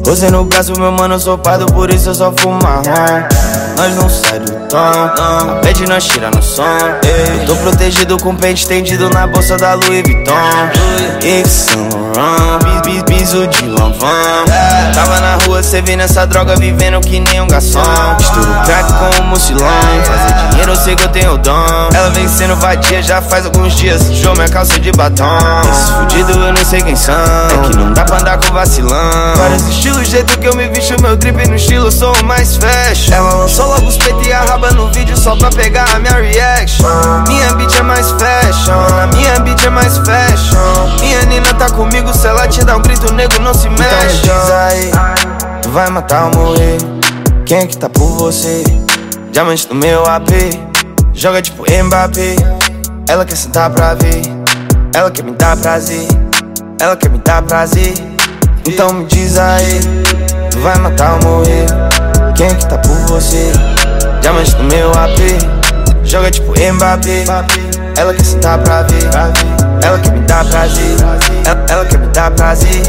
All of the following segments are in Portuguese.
Você no braço, meu mano, eu sou pardo, por isso eu só fumo marrom. Nós não sai do tom, a pede nós tira no som. Eu tô protegido com pente estendido na bolsa da Louis Vuitton. Yves Saint Laurent, piso de Lanvin. Tava na rua, cê vendo essa droga, vivendo que nem um garçom. Misturo crack com o mucilão, fazer dinheiro eu sei que eu tenho o dom. Ela vem sendo vadia já faz alguns dias, sujou minha calça de batom. Esses fudidos eu não sei quem são, é que não dá pra andar com vacilão. Vários estilos, jeito que eu me visto, meu drip no estilo, eu sou o mais fashion. Ela lançou logo os peitos e a raba no vídeo só pra pegar a minha reaction. Minha bitch é mais fashion, a minha bitch é mais fashion. Minha nina tá comigo, se ela te dá um grito, nego não se mexe. Então me diz aí, tu vai matar ou morrer? Quem é que tá por você? Diamante no meu AP, joga tipo Mbappé. Ela quer sentar pra ver, ela quer me dar prazer, ela quer me dar prazer. Então me diz aí, tu vai matar ou morrer? Quem é que tá por você? Diamante no meu AP, joga tipo Mbappé. Ela quer sentar pra ver, ela quer me dar prazer, ela quer me dar prazer.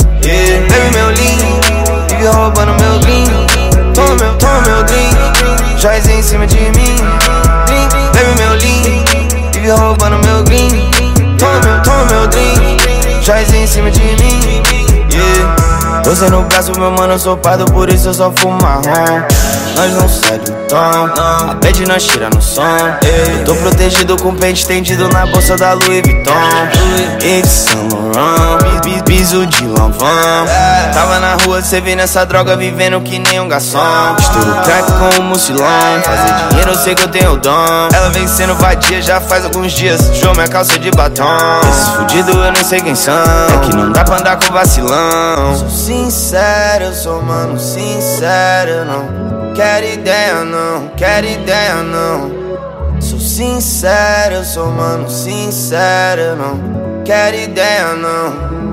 Baby, meu lindo, vive roubando meu drink. Toma meu drink, joias em cima de mim. Baby, meu lindo, vive roubando meu green. Toma meu drink, joias em cima de mim. Você no braço, meu mano, eu sou pardo, por isso eu só fumo marrom. Nós não sai do tom, a pede nós tira no som. Eu tô protegido com pente estendido na bolsa da Louis Vuitton. Yves Saint Laurent, piso de Lanvin. Tava na rua, cê vendo essa droga, vivendo que nem um garçom. Misturo crack com o mucilão, fazer dinheiro eu sei que eu tenho o dom. Ela vem sendo vadia já faz alguns dias, sujou minha calça de batom. Esses fudidos eu não sei quem são, é que não dá pra andar com vacilão. Sou sincero, eu sou mano sincero, eu não quero ideia não, quero ideia não. Sou sincero, eu sou mano sincero, eu não quero ideia não.